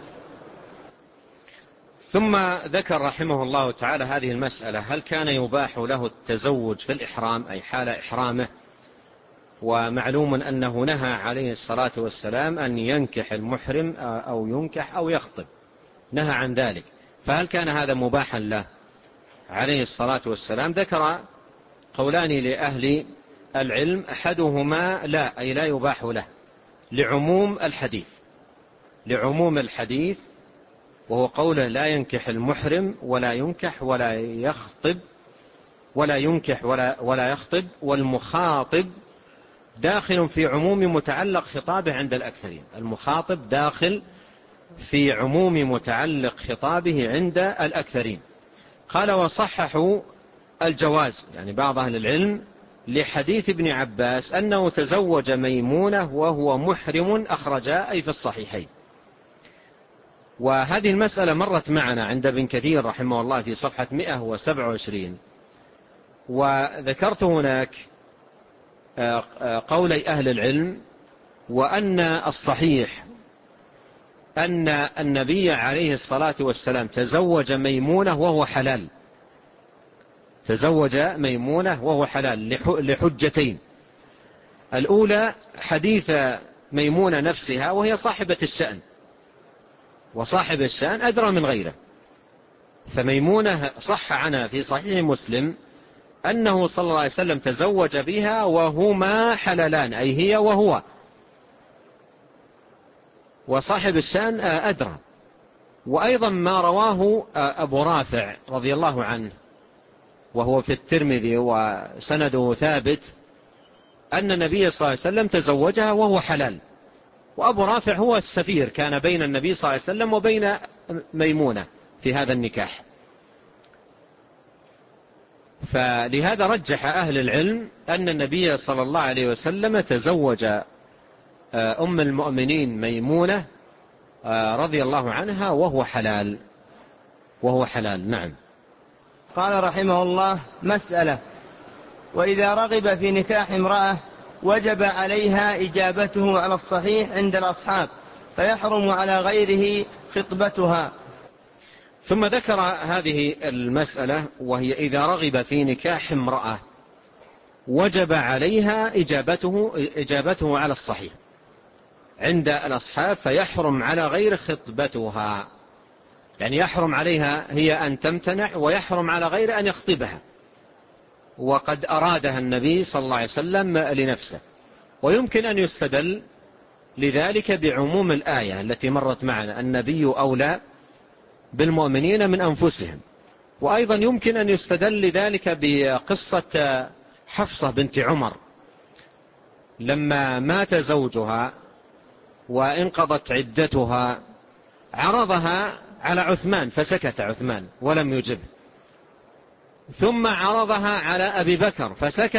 [SPEAKER 2] ثم ذكر رحمه الله تعالى هذه المسألة: هل كان يباح له التزوج في الإحرام أي حال إحرامه؟ ومعلوم أنه نهى عليه الصلاة والسلام أن ينكح المحرم أو ينكح أو يخطب، نهى عن ذلك. فهل كان هذا مباحا له عليه الصلاة والسلام؟ ذكر قولان لأهل العلم: أحدهما لا، أي لا يباح له، لعموم الحديث وهو قوله: لا ينكح المحرم ولا ينكح ولا يخطب ولا ينكح ولا يخطب. والمخاطب داخل في عموم متعلق خطابه عند الأكثرين، المخاطب داخل في عموم متعلق خطابه عند الأكثرين. قال: وصححوا الجواز، يعني بعض أهل العلم، لحديث ابن عباس أنه تزوج ميمونة وهو محرم، أخرجا أي في الصحيحين. وهذه المسألة مرت معنا عند ابن كثير رحمه الله في صفحة 127. وذكرت هناك قولي أهل العلم، وأن الصحيح أن النبي عليه الصلاة والسلام تزوج ميمونة وهو حلال، تزوج ميمونة وهو حلال لحجتين: الأولى حديث ميمونة نفسها، وهي صاحبة الشأن، وصاحب الشأن أدرى من غيره. فميمونة صح عنها في صحيح مسلم أنه صلى الله عليه وسلم تزوج بها وهما حلالان، أي هي وهو، وصاحب الشأن أدرى. وأيضا ما رواه أبو رافع رضي الله عنه وهو في الترمذي وسنده ثابت أن النبي صلى الله عليه وسلم تزوجها وهو حلال. وأبو رافع هو السفير، كان بين النبي صلى الله عليه وسلم وبين ميمونة في هذا النكاح. فلهذا رجح أهل العلم أن النبي صلى الله عليه وسلم تزوج أم المؤمنين ميمونة رضي الله عنها وهو حلال. نعم.
[SPEAKER 1] قال رحمه الله: مسألة: وإذا رغب في نكاح امرأة وجب عليها إجابته على الصحيح عند الأصحاب، فيحرم على غيره خطبتها.
[SPEAKER 2] ثم ذكر هذه المسألة، وهي إذا رغب في نكاح امرأة وجب عليها إجابته على الصحيح عند الأصحاب، فيحرم على غير خطبتها، يعني يحرم عليها هي أن تمتنع، ويحرم على غير أن يخطبها، وقد أرادها النبي صلى الله عليه وسلم لنفسه. ويمكن أن يستدل لذلك بعموم الآية التي مرت معنا: النبي أولى بالمؤمنين من أنفسهم. وأيضا يمكن أن يستدل لذلك بقصة حفصة بنت عمر لما مات زوجها وانقضت عدتها، عرضها على عثمان فسكت عثمان ولم يجبه، ثم عرضها على أبي بكر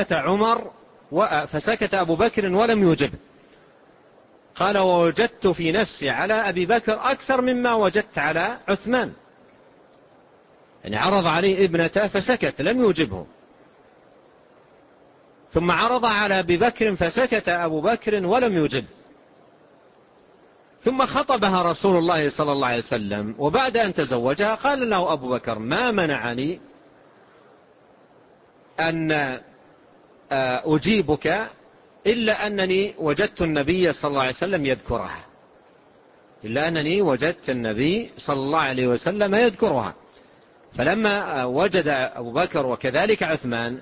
[SPEAKER 2] فسكت أبو بكر ولم يجبه. قال: ووجدت في نفسي على أبي بكر أكثر مما وجدت على عثمان، يعني عرض عليه ابنته فسكت لم يجبه، ثم عرض على أبي بكر فسكت أبو بكر ولم يجبه، ثم خطبها رسول الله صلى الله عليه وسلم، وبعد أن تزوجها قال له أبو بكر: ما منعني أن أجيبك إلا أنني وجدت النبي صلى الله عليه وسلم يذكرها. فلما وجد أبو بكر وكذلك عثمان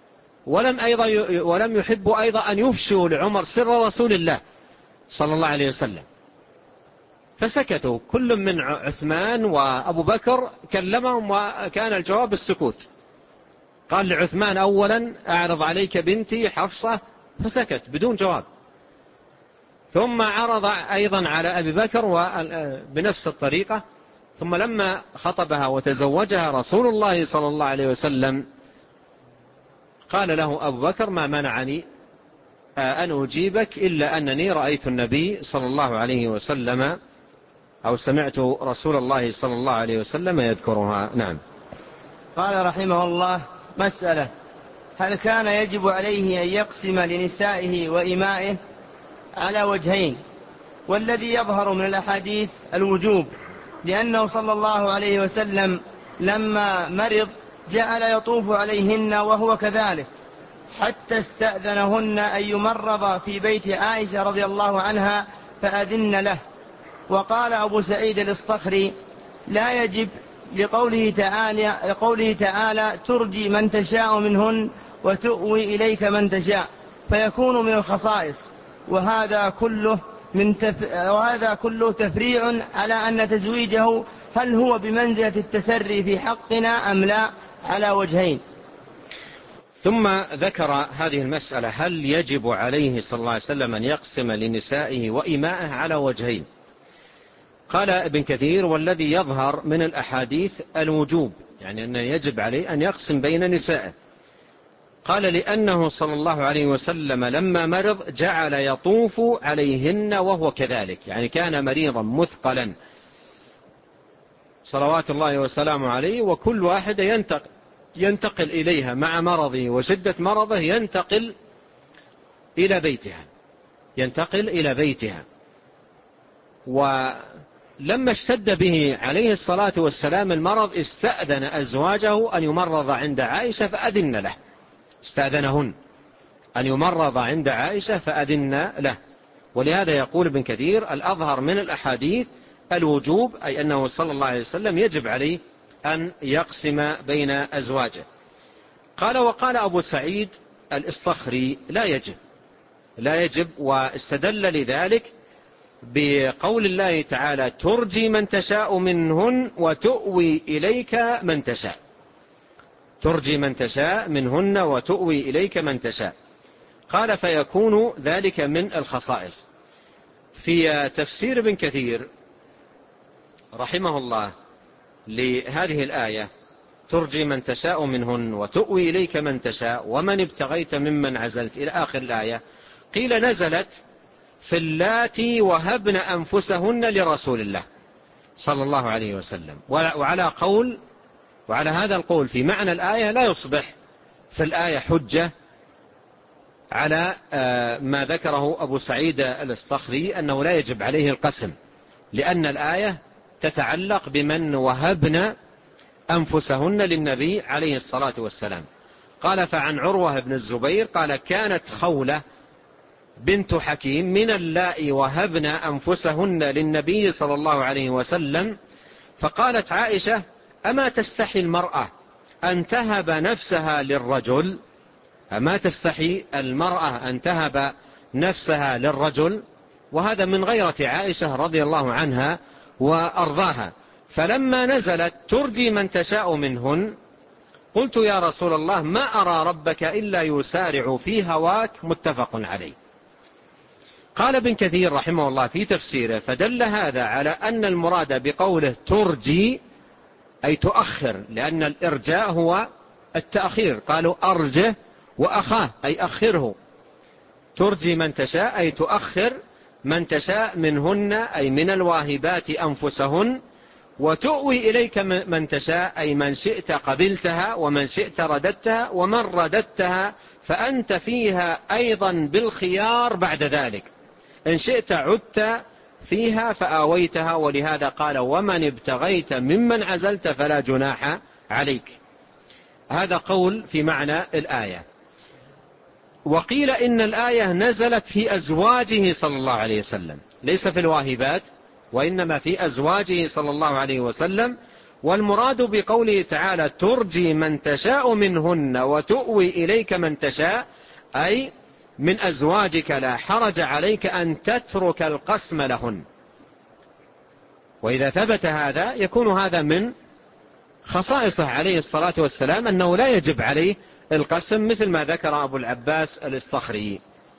[SPEAKER 2] ولم يحبوا أيضا أن يفشوا لعمر سر رسول الله صلى الله عليه وسلم، فسكتوا كل من عثمان وأبو بكر كلمهم، وكان الجواب السكوت. قال لعثمان أولا: أعرض عليك بنتي حفصة، فسكت بدون جواب، ثم عرض أيضا على أبي بكر بنفس الطريقة، ثم لما خطبها وتزوجها رسول الله صلى الله عليه وسلم قال له أبو بكر: ما منعني أن أجيبك إلا أنني رأيت النبي صلى الله عليه وسلم أو سمعت رسول الله صلى الله عليه وسلم يذكرها. نعم.
[SPEAKER 1] قال رحمه الله: مسألة: هل كان يجب عليه أن يقسم لنسائه وإمائه على وجهين؟ والذي يظهر من الأحاديث الوجوب، لأنه صلى الله عليه وسلم لما مرض جعل يطوف عليهن وهو كذلك، حتى استأذنهن أن يمرض في بيت عائشة رضي الله عنها فأذن له. وقال أبو سعيد الإصطخري: لا يجب، لقوله تعالى: ترجي من تشاء منهن وتؤوي إليك من تشاء، فيكون من الخصائص. وهذا كله تفريع على أن تزويجه هل هو بمنزلة التسري في حقنا أم لا، على وجهين.
[SPEAKER 2] ثم ذكر هذه المسألة: هل يجب عليه صلى الله عليه وسلم أن يقسم لنسائه وإمائه على وجهين؟ قال ابن كثير: والذي يظهر من الأحاديث الوجوب، يعني أنه يجب عليه أن يقسم بين نسائه. قال: لأنه صلى الله عليه وسلم لما مرض جعل يطوف عليهن وهو كذلك، يعني كان مريضا مثقلا صلوات الله وسلامه عليه، وكل واحد ينتقل إليها مع مرضه وشدة مرضه، ينتقل إلى بيتها. ولما اشتد به عليه الصلاة والسلام المرض استأذن أزواجه أن يمرض عند عائشة فأذن له، استأذنهن أن يمرض عند عائشة فأذن له. ولهذا يقول ابن كثير: الأظهر من الأحاديث الوجوب، أي أنه صلى الله عليه وسلم يجب عليه أن يقسم بين أزواجه. وقال أبو سعيد الإصطخري: لا يجب، واستدل لذلك بقول الله تعالى: ترجي من تشاء منهن وتؤوي إليك من تشاء. ترجي من تشاء منهن وتؤوي إليك من تشاء. قال: فيكون ذلك من الخصائص. في تفسير ابن كثير رحمه الله لهذه الآية: ترجي من تشاء منهن وتؤوي إليك من تشاء ومن ابتغيت ممن عزلت إلى آخر الآية، قيل نزلت في اللاتي وهبن أنفسهن لرسول الله صلى الله عليه وسلم. وعلى هذا القول في معنى الآية لا يصبح في الآية حجة على ما ذكره أبو سعيد الأصطخري أنه لا يجب عليه القسم، لأن الآية تتعلق بمن وهبن أنفسهن للنبي عليه الصلاة والسلام. قال: فعن عروة بن الزبير قال: كانت خولة بنت حكيم من اللائي وهبن أنفسهن للنبي صلى الله عليه وسلم، فقالت عائشة: أما تستحي المرأة أن تهب نفسها للرجل؟ أما تستحي المرأة أن تهب نفسها للرجل؟ وهذا من غيرة عائشة رضي الله عنها وأرضاها. فلما نزلت: ترجي من تشاء منهن، قلت: يا رسول الله، ما أرى ربك إلا يسارع في هواك. متفق عليه. قال ابن كثير رحمه الله في تفسيره: فدل هذا على أن المراد بقوله ترجي أي تؤخر، لأن الإرجاء هو التأخير. قالوا: أرجه وأخاه أي أخره. ترجي من تشاء أي تؤخر من تشاء منهن أي من الواهبات أنفسهن، وتؤوي إليك من تشاء أي من شئت قبلتها ومن شئت رددتها، ومن رددتها فأنت فيها أيضا بالخيار بعد ذلك، إن شئت عدت فيها فآويتها. ولهذا قال: ومن ابتغيت ممن عزلت فلا جناح عليك. هذا قول في معنى الآية. وقيل إن الآية نزلت في أزواجه صلى الله عليه وسلم، ليس في الواهبات، وإنما في أزواجه صلى الله عليه وسلم. والمراد بقوله تعالى: ترجي من تشاء منهن وتؤوي إليك من تشاء، أي من أزواجك لا حرج عليك أن تترك القسم لهن. وإذا ثبت هذا يكون هذا من خصائصه عليه الصلاة والسلام أنه لا يجب عليه القسم، مثل ما ذكر أبو العباس الإصطخري.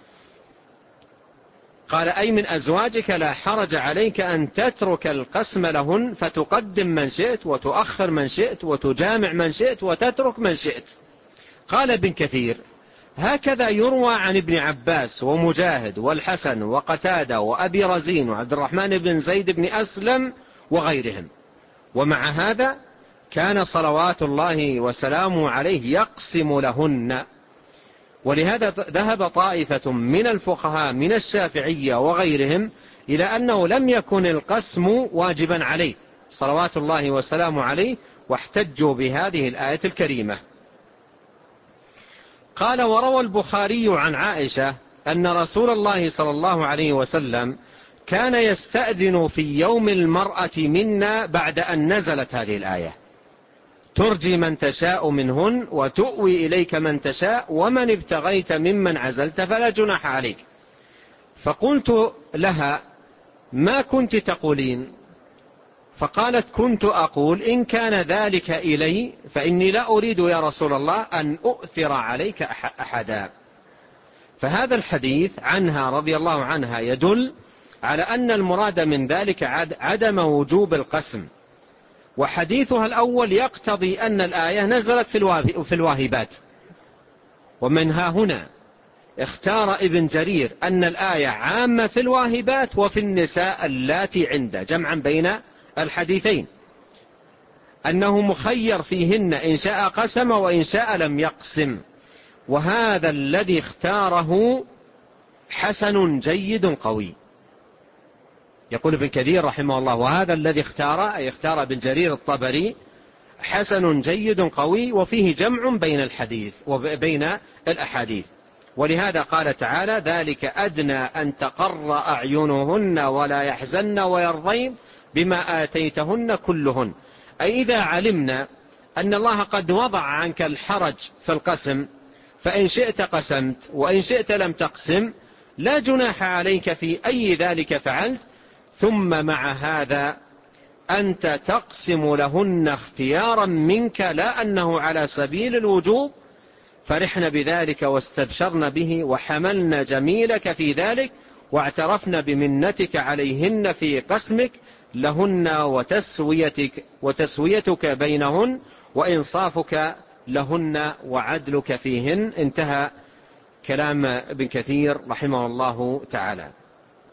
[SPEAKER 2] قال: أي من أزواجك لا حرج عليك أن تترك القسم لهن، فتقدم من شئت وتؤخر من شئت وتجامع من شئت وتترك من شئت. قال ابن كثير: هكذا يروى عن ابن عباس ومجاهد والحسن وقتادة وأبي رزين وعبد الرحمن بن زيد بن أسلم وغيرهم. ومع هذا كان صلوات الله وسلامه عليه يقسم لهن. ولهذا ذهب طائفة من الفقهاء من الشافعية وغيرهم إلى أنه لم يكن القسم واجبا عليه صلوات الله وسلامه عليه، واحتجوا بهذه الآية الكريمة. قال: وروى البخاري عن عائشة أن رسول الله صلى الله عليه وسلم كان يستأذن في يوم المرأة منا بعد أن نزلت هذه الآية: ترجي من تشاء منهن وتؤوي إليك من تشاء ومن ابتغيت ممن عزلت فلا جناح عليك. فقلت لها: ما كنت تقولين؟ فقالت: كنت أقول: إن كان ذلك إلي فإني لا أريد يا رسول الله أن أؤثر عليك أحدا. فهذا الحديث عنها رضي الله عنها يدل على أن المراد من ذلك عدم وجوب القسم. وحديثها الأول يقتضي أن الآية نزلت في الواهبات. ومنها هنا اختار ابن جرير أن الآية عامة في الواهبات وفي النساء اللاتي عنده، جمعا بين الحديثين، أنه مخير فيهن إن شاء قسم وإن شاء لم يقسم. وهذا الذي اختاره حسن جيد قوي. يقول ابن كثير رحمه الله: وهذا الذي اختار ابن جرير الطبري حسن جيد قوي، وفيه جمع بين الحديث وبين الأحاديث. ولهذا قال تعالى: ذلك أدنى أن تقر أعينهن ولا يحزن ويرضين بما آتيتهن كلهن. أي إذا علمنا أن الله قد وضع عنك الحرج في القسم، فإن شئت قسمت وإن شئت لم تقسم، لا جناح عليك في أي ذلك فعلت. ثم مع هذا أنت تقسم لهن اختيارا منك، لا أنه على سبيل الوجوب. فرحن بذلك واستبشرن به وحملن جميلك في ذلك، واعترفن بمنتك عليهن في قسمك لهن وتسويتك بينهن وإنصافك لهن وعدلك فيهن. انتهى كلام ابن كثير رحمه الله تعالى.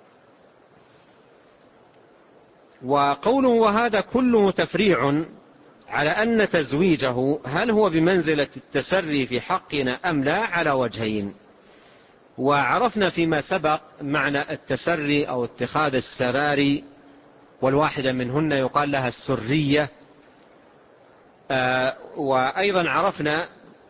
[SPEAKER 2] وقوله وهذا كله تفريع على أن تزويجه هل هو بمنزلة التسري في حقنا أم لا على وجهين. وعرفنا فيما سبق معنى التسري أو اتخاذ السراري، والواحدة منهن يقال لها السرية. وأيضا عرفنا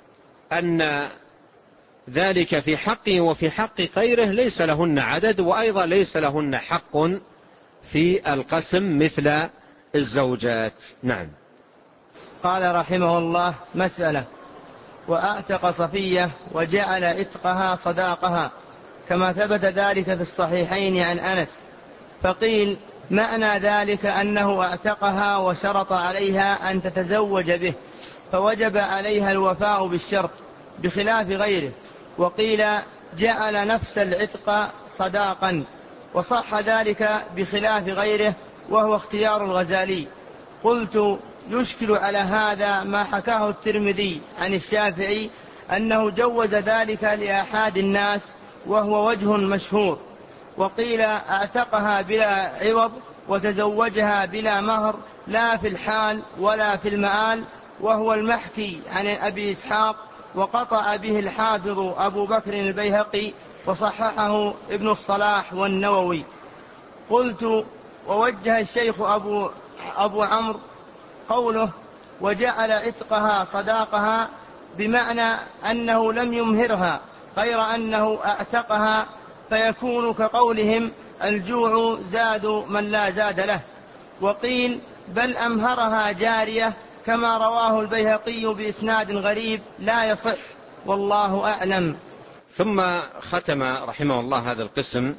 [SPEAKER 2] أن ذلك في حقه وفي حق غيره ليس لهن عدد، وأيضا ليس لهن حق في القسم مثل الزوجات. نعم.
[SPEAKER 1] قال رحمه الله: مسألة: وأعتق صفية وجعل عتقها صداقها، كما ثبت ذلك في الصحيحين عن أنس. فقيل: معنى ذلك أنه اعتقها وشرط عليها أن تتزوج به، فوجب عليها الوفاء بالشرط بخلاف غيره. وقيل: جعل نفس العتق صداقا، وصح ذلك بخلاف غيره، وهو اختيار الغزالي. قلت: يشكل على هذا ما حكاه الترمذي عن الشافعي أنه جوز ذلك لأحد الناس، وهو وجه مشهور. وقيل: اعتقها بلا عوض وتزوجها بلا مهر، لا في الحال ولا في المآل، وهو المحكي عن أبي إسحاق، وقطع به الحافظ أبو بكر البيهقي، وصححه ابن الصلاح والنووي. قلت: ووجه الشيخ أبو عمرو قوله وجعل عتقها صداقها بمعنى أنه لم يمهرها، غير أنه اعتقها، فيكون كقولهم: الجوع زاد من لا زاد له. وقيل: بل أمهرها جارية، كما رواه البيهقي بإسناد غريب لا يصح، والله أعلم.
[SPEAKER 2] ثم ختم رحمه الله هذا القسم،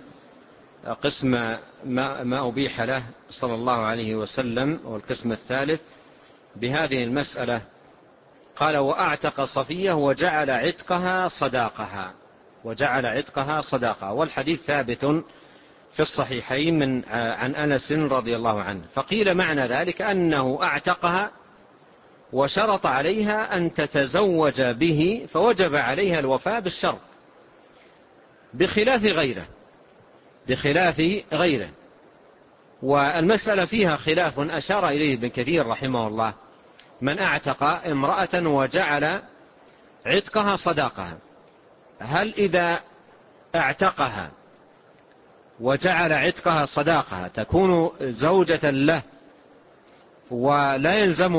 [SPEAKER 2] قسم ما أبيح له صلى الله عليه وسلم، والقسم الثالث بهذه المسألة. قال: وأعتق صفية وجعل عتقها صداقها. وجعل عتقها صداقها، والحديث ثابت في الصحيحين عن أنس رضي الله عنه. فقيل معنى ذلك أنه أعتقها وشرط عليها أن تتزوج به، فوجب عليها الوفاء بالشرط بخلاف غيره. والمسألة فيها خلاف أشار إليه ابن كثير رحمه الله: من اعتق امرأة وجعل عتقها صداقها، هل إذا اعتقها وجعل عتقها صداقها تكون زوجة له ولا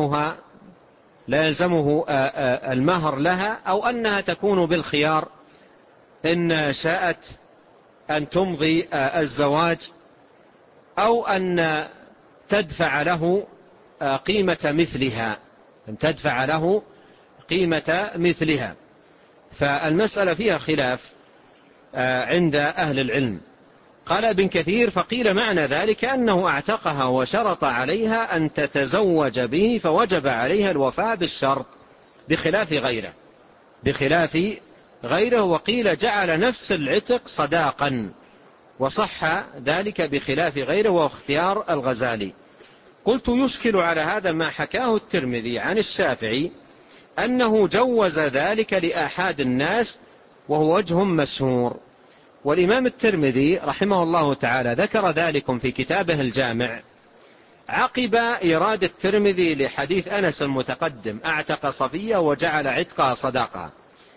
[SPEAKER 2] يلزمه المهر لها، أو أنها تكون بالخيار إن شاءت أن تمضي الزواج، أو أن تدفع له قيمة مثلها. فالمسألة فيها خلاف عند أهل العلم. قال ابن كثير: فقيل معنى ذلك أنه اعتقها وشرط عليها أن تتزوج به، فوجب عليها الوفاء بالشرط بخلاف غيره. وقيل: جعل نفس العتق صداقا، وصح ذلك بخلاف غيره، واختيار الغزالي. قلت: يشكل على هذا ما حكاه الترمذي عن الشافعي أنه جوز ذلك لآحاد الناس، وهو وجه مشهور. والإمام الترمذي رحمه الله تعالى ذكر ذلك في كتابه الجامع عقب إيراد الترمذي لحديث أنس المتقدم: اعتق صفية وجعل عتقها صداقها.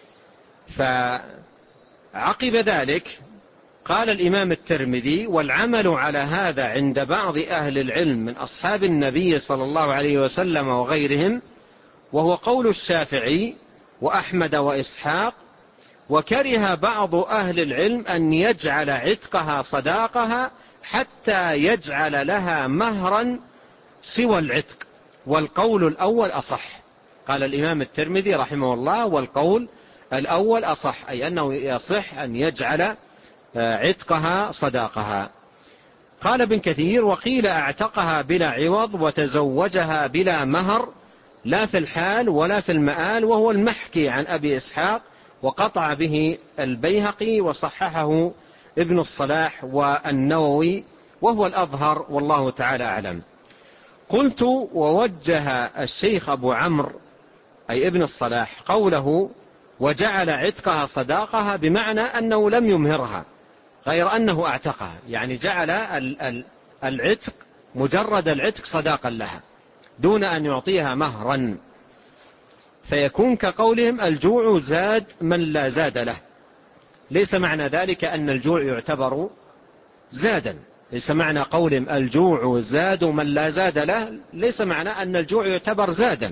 [SPEAKER 2] فعقب ذلك قال الإمام الترمذي: والعمل على هذا عند بعض أهل العلم من أصحاب النبي صلى الله عليه وسلم وغيرهم، وهو قول الشافعي وأحمد وإسحاق. وكره بعض أهل العلم أن يجعل عتقها صداقها حتى يجعل لها مهرا سوى العتق، والقول الأول أصح. قال الإمام الترمذي رحمه الله: والقول الأول أصح، أي أنه يصح أن يجعل عتقها صداقها. قال ابن كثير: وقيل اعتقها بلا عوض وتزوجها بلا مهر، لا في الحال ولا في المآل، وهو المحكي عن أبي إسحاق، وقطع به البيهقي، وصححه ابن الصلاح والنووي، وهو الأظهر، والله تعالى أعلم. قلت: ووجه الشيخ أبو عمرو أي ابن الصلاح قوله وجعل عتقها صداقها بمعنى أنه لم يمهرها، غير أنه اعتقها، يعني جعل العتق مجرد العتق صداقا لها دون أن يعطيها مهرا، فيكون كقولهم الجوع زاد من لا زاد له. ليس معنى ذلك أن الجوع يعتبر زادا، ليس معنى قولهم الجوع زاد من لا زاد له، ليس معنى أن الجوع يعتبر زادا.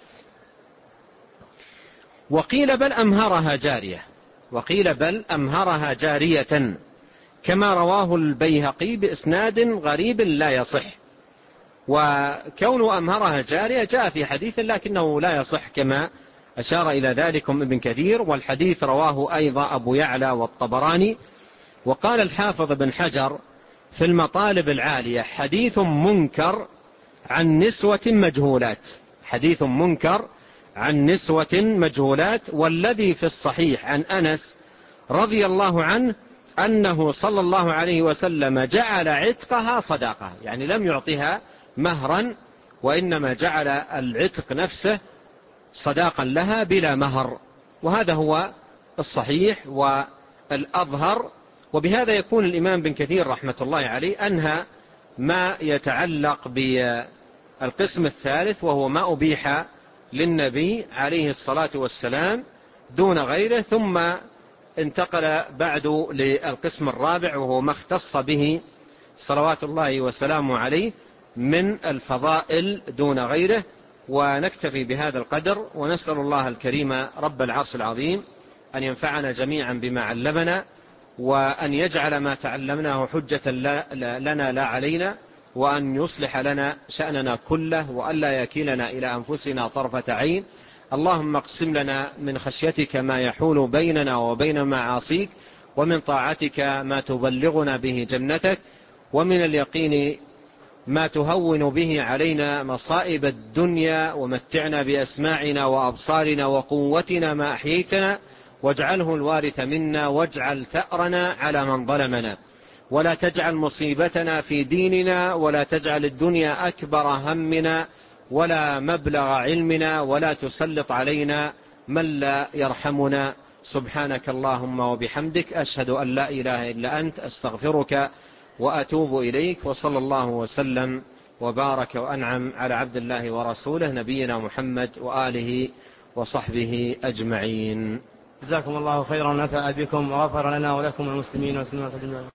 [SPEAKER 2] وقيل بل أمهرها جارية، وقيل بل أمهرها جارية كما رواه البيهقي بإسناد غريب لا يصح. وكون أمهرها جارية جاء في حديث لكنه لا يصح كما أشار إلى ذلك ابن كثير، والحديث رواه أيضا أبو يعلى والطبراني. وقال الحافظ بن حجر في المطالب العالية حديث منكر عن نسوة مجهولات، حديث منكر عن نسوة مجهولات. والذي في الصحيح عن أنس رضي الله عنه أنه صلى الله عليه وسلم جعل عتقها صداقة، يعني لم يعطها مهرا، وإنما جعل العتق نفسه صداقا لها بلا مهر، وهذا هو الصحيح والأظهر. وبهذا يكون الإمام بن كثير رحمة الله عليه أنهى ما يتعلق بالقسم الثالث، وهو ما أبيح للنبي عليه الصلاة والسلام دون غيره، ثم انتقل بعد للقسم الرابع، وهو ما اختص به صلوات الله وسلامه عليه من الفضائل دون غيره. ونكتفي بهذا القدر، ونسأل الله الكريم رب العرش العظيم أن ينفعنا جميعا بما علمنا، وأن يجعل ما تعلمناه حجة لنا لا علينا، وأن يصلح لنا شأننا كله، وأن لا يكلنا إلى أنفسنا طرفة عين. اللهم اقسم لنا من خشيتك ما يحول بيننا وبين معاصيك، ومن طاعتك ما تبلغنا به جنتك، ومن اليقين ما تهون به علينا مصائب الدنيا، ومتعنا بأسماعنا وأبصارنا وقوتنا ما أحييتنا، واجعله الوارث منا، واجعل ثأرنا على من ظلمنا، ولا تجعل مصيبتنا في ديننا، ولا تجعل الدنيا أكبر همنا ولا مبلغ علمنا، ولا تسلط علينا من لا يرحمنا. سبحانك اللهم وبحمدك، أشهد أن لا إله إلا أنت، أستغفرك وأتوب إليك. وصلى الله وسلم وبارك وأنعم على عبد الله ورسوله نبينا محمد وآله وصحبه أجمعين.
[SPEAKER 1] جزاكم الله خيرا ونفع بكم وغفر لنا ولكم المسلمين والمسلمات.